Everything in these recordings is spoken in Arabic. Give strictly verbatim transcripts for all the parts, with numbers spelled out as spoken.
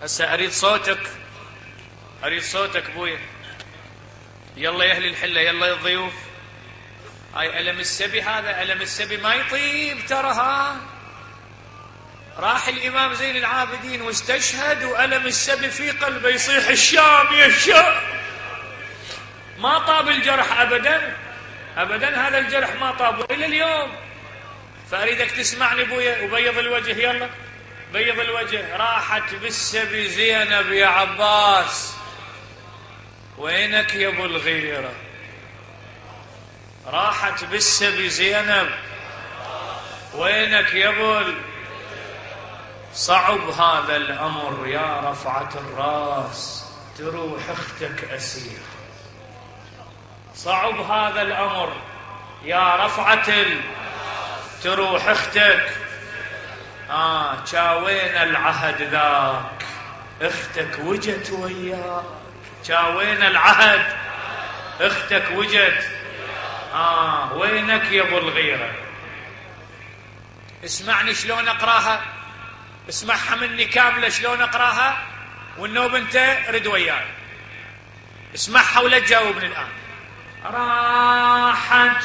هسه اريد صوتك، اريد صوتك ابويا. يلا يا اهل الحله، يلا يا الضيوف. هاي ألم السبي، هذا ألم السبي ما يطيب ترى. ها راح الإمام زين العابدين واستشهد وألم السبي في قلبه يصيح الشام يا الشام. ما طاب الجرح أبدا أبدا، هذا الجرح ما طاب إلى اليوم. فأريدك تسمعني ابويا وبيض الوجه، يلا بيض الوجه. راحت بالسبي زينب يا عباس، وينك يا ابو الغيرة؟ راحت بالسبي زينب، وينك يا ابو؟ صعب هذا الأمر يا رفعة الراس، تروح اختك أسير. صعب هذا الأمر يا رفعة ال... تروح اختك. آه شاوينا العهد ذاك، اختك وجت وياك. شاوينا العهد، اختك وجت. آه وينك يا ابو الغيرة؟ اسمعني شلون اقراها، اسمعها مني كاملة شلون اقراها، والنوب انت رد وياي. اسمعها ولا تجاوبني الآن. راحت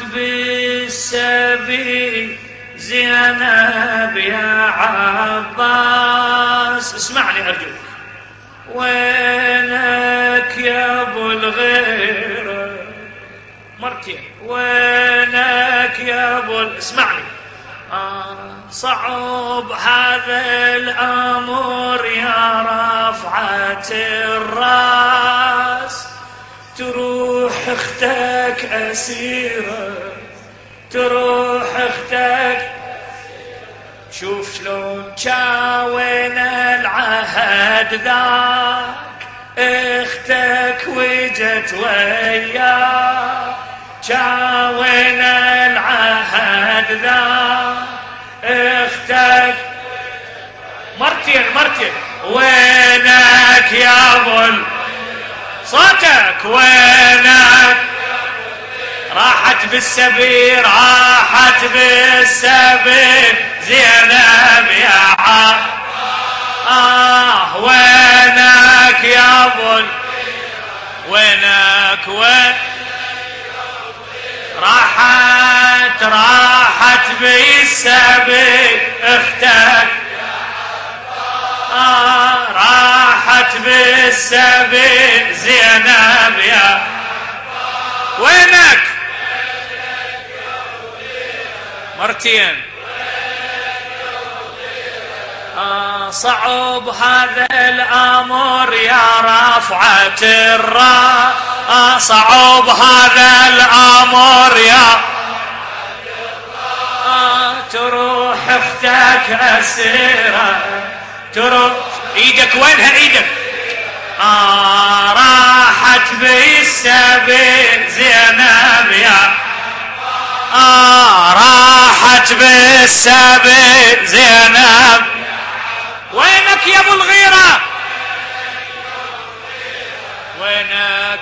بالسبي زينب يا عباس، اسمعني أرجوك. وينك يا ابو الغيرة؟ مرتين. وينك يا ابو، اسمعني. آه صعب هذا الأمر يا رفعة الراس، تروح اختك أسيرة، تروح اختك. شوف شلون شاوينا العهد ذاك، اختك وجت وياك. شاوينا العهد ذاك، اختك مرتين مرتين. وينك يا ابو صوتك؟ وينك؟ راحت بالسبيل، راحت بالسبيل زينب يا عم. آه وينك يا ابو؟ وينك؟ وين؟ راحت راحت بالسبيل اختك. آه راحت بالسبيل زينب يا. وينك؟ مرتين. آه صعب هذا الأمر يا رفعة الراس، آه صعب هذا الأمر يا. آه تروح اختك أسيرة، تروح. ايدك وينها ايدك؟ آه راحت بالسبيل زينب يا. آه راحت بالسبيل زينب. وينك يا ابو الغيرة؟ وينك؟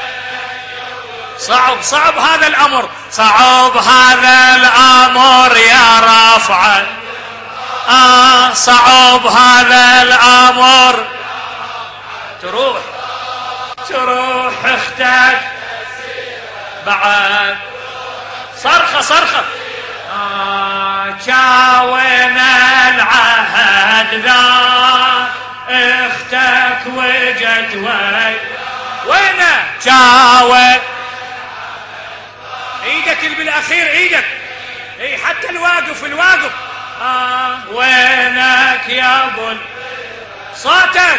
صعب صعب هذا الأمر، صعب هذا الأمر يا رفعة. آه صعب هذا الأمر، تروح تروح اختك بعد. صرخة صرخة. آه شاوينا العهد ذا، اختك وجت وي. وينه؟ شاوي ايدك اللي بالاخير، ايدك اي حتى الواقف الواقف. آه وينك يا ابو؟ صوتك.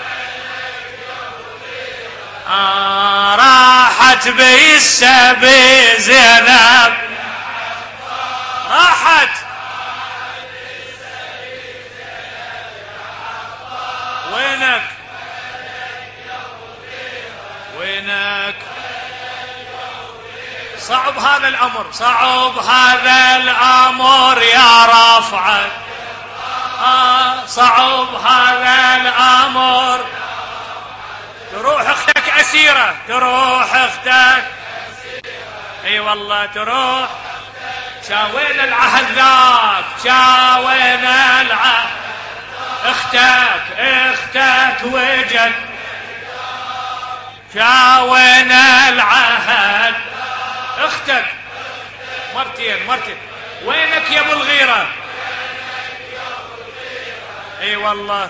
آه راحت بالسبي زينب، راحت. وينك؟ وينك؟ صعب هذا الأمر، صعب هذا الأمر يا رفعة. آه صعب هذا الأمر. تروح اختك أسيرة، تروح اختك. اي والله تروح. شاوينا العهد ذاك، شاوينا العهد، اختك اختك وجت شاوينا العهد. اختك مرتين مرتين. وينك يا ابو الغيرة؟ اي والله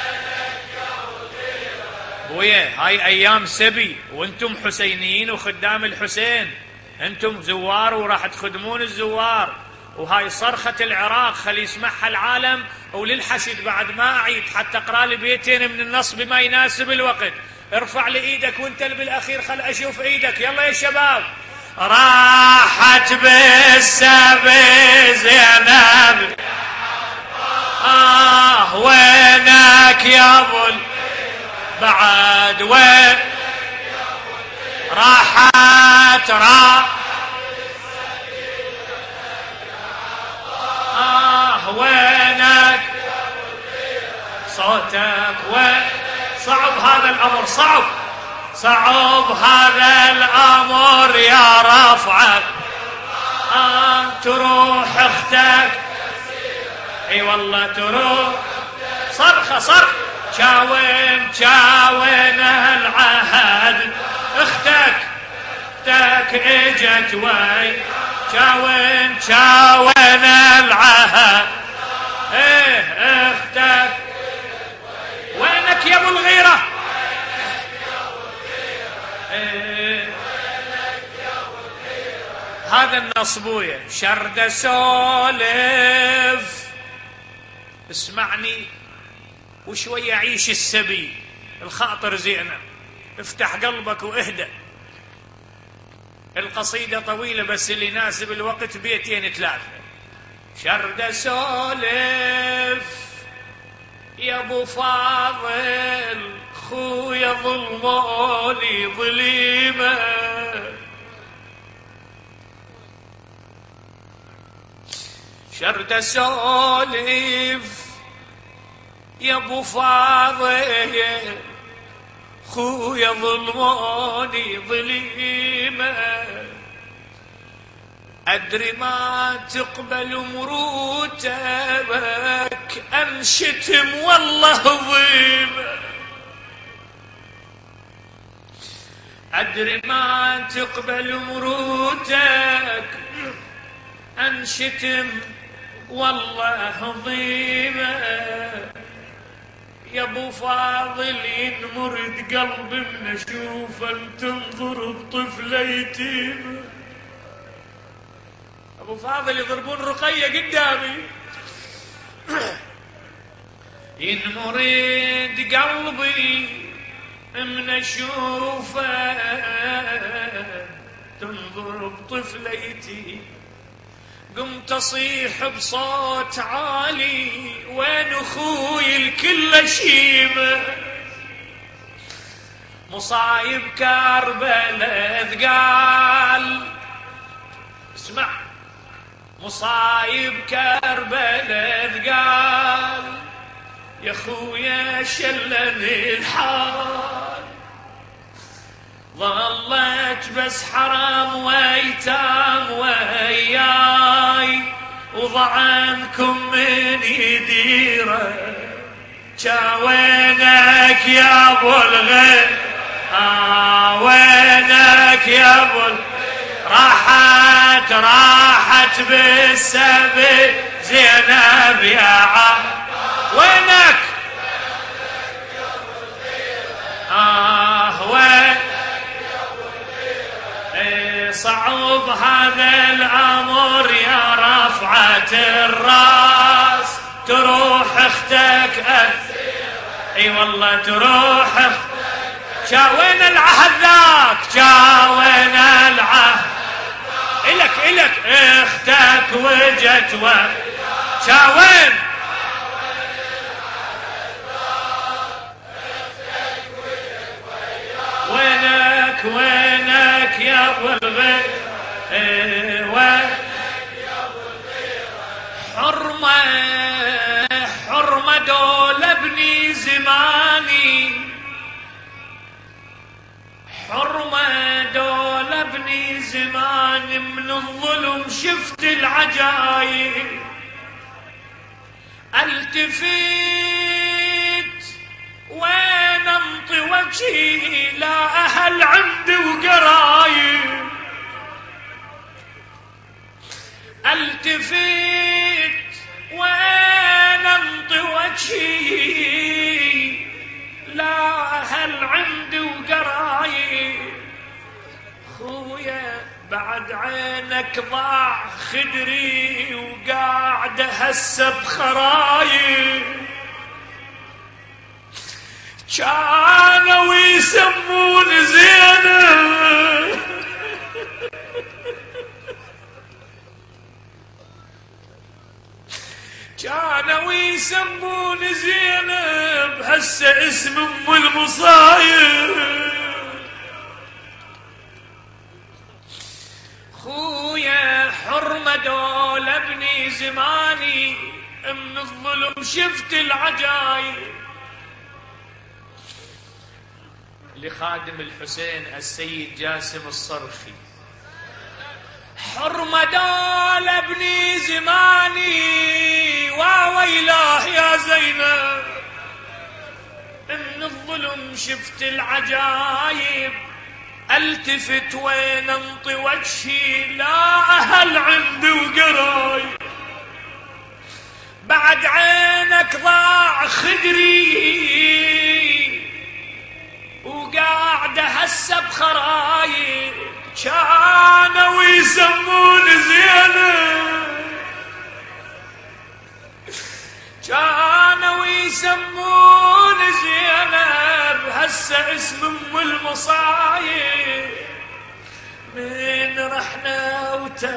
بويا، هاي ايام سبي وانتم حسينيين وخدام الحسين، انتم زوار وراح تخدمون الزوار، وهاي صرخة العراق خلي يسمعها العالم. وللحشد بعد ما اعيد حتى اقرا لي بيتين من النص بما يناسب الوقت. ارفع لي ايدك وانت بالاخير خل اشوف ايدك. يلا يا شباب. راحت بالسبي زينب آه وينك يا ابو بعد وين راحت راح آه وينك صوتك وين. صعب هذا الأمر، صعب صعب هذا الأمر يا رفعت. آه تروح اختك اي والله تروح. صرخة صرخ شاوين شاوين العهد. اختك اختك اجت وي شاوين شاوين العهد. ايه اختك وينك يا ابو الغيرة؟ إيه. هذا النصبوية شرد سولف. اسمعني وشوية عيش السبي الخاطر زينب. افتح قلبك واهدى. القصيدة طويلة بس اللي يناسب الوقت بيتين ثلاثة. شرد سولف يا ابو فاضل خويا ظلموني ظليمة. شرد سولف يا ابو فاضل خويا ظلموني ظليمة. أدري ما تقبل مروتك أنشتم والله ظلمة. أدري ما تقبل مروتك أنشتم والله ظلمة. يا ابو فاضل ينمرد قلبي من اشوف ان تنظر الطفل يتيم. ابو فاضل يضربون رقية قدامي. ينمرد قلبي من اشوفه تنظر بطفل يتيم. قمت اصيح بصوت عالي وين اخوي الكل شيمه. مصايب كربلاء ثقال. اسمع مصايب كربلاء ثقال يا خويا شلني الحال. ظلت بس حرام ويتام وياي وضعنكم من يديره. شاوينك يا ابو الغير آه وينك يا ابو الغير. راحت راحت بالسبي زينب يا عم. وينك آه وين. صعب هذا الأمر يا رفعة الراس. تروح اختك اي والله تروح. شاوين العهد ذاك شاوين العهد. إلك إلك اختك وجت وين شاوين. وينك وينك يا ابو الغير. حرمة حرمة دول ابني زماني. حرمة دول ابني زماني. من الظلم شفت العجايب. التفت وجهي لا أهل عندي وقرايب، التفت وين انطي وجهي لا أهل عندي وقرايب، خويا بعد عينك ضاع خدري وقاعد هسه بخرايب، كانوا يسمون زينب كانوا يسمون زينب هسه اسم ام المصايب، خويا حرمة دول ابني زماني من الظلم شفت العجايب، لخادم الحسين السيد جاسم الصرخي، حرمة دول ابني زماني وويلاه يا زينب من الظلم شفت العجايب، التفت وين انطي وجهي لا اهل عندي وقرايب، بعد عينك ضاع خدري وقاعدة هسه بخرايب، كانوا يسمون زينب كانوا يسمون زينب هسه اسم ام المصايب، من رحنا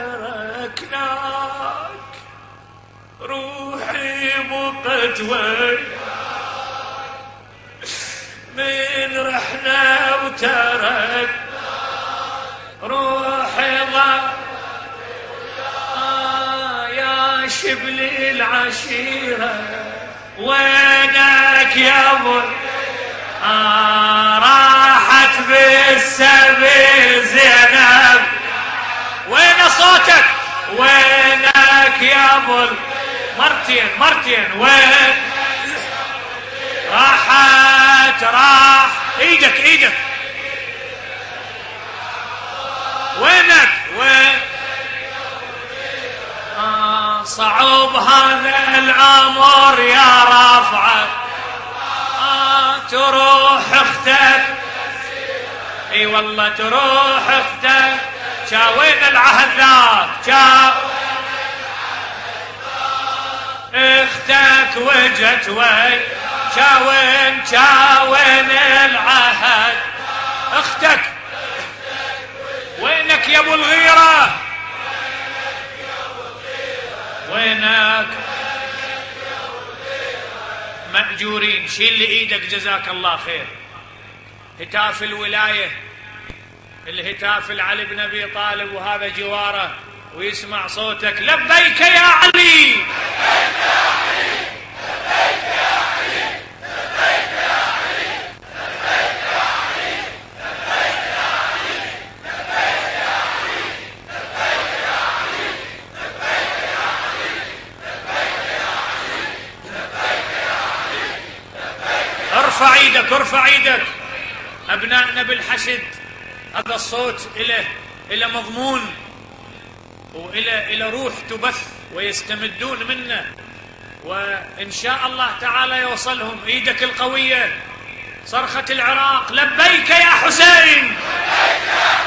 وتركناك روحي بقت وياك، من رحنا وترك روحي ضاع آه يا شبل العشيرة وينك يا ابو آه راحت بالسبيل زينب، وين صوتك وينك يا ابو مرتين مرتين وين راحت راح ايدك ايدك وينك وين آه صعوب هذا الامر يا رافعه آه تروح اختك اي والله تروح اختك، شاوين العهد ذاك شا اختك وجت وين شاوين شاوين العهد اختك وينك يا ابو الغيرة وينك مأجورين شيل لي ايدك جزاك الله خير، هتاف الولاية الهتاف لعلي بن ابي طالب وهذا جواره ويسمع صوتك لبيك يا علي لبيك يا علي لبيك يا علي لبيك يا علي لبيك يا علي لبيك يا علي لبيك يا علي لبيك يا علي لبيك يا علي لبيك يا علي لبيك يا علي لبيك. ارفع ايدك ارفع ايدك، ابنائنا بالحشد هذا الصوت له له مضمون وإلى إلى روح تبث ويستمدون منه، وإن شاء الله تعالى يوصلهم إيدك القوية صرخة العراق لبيك يا حسين لبيك يا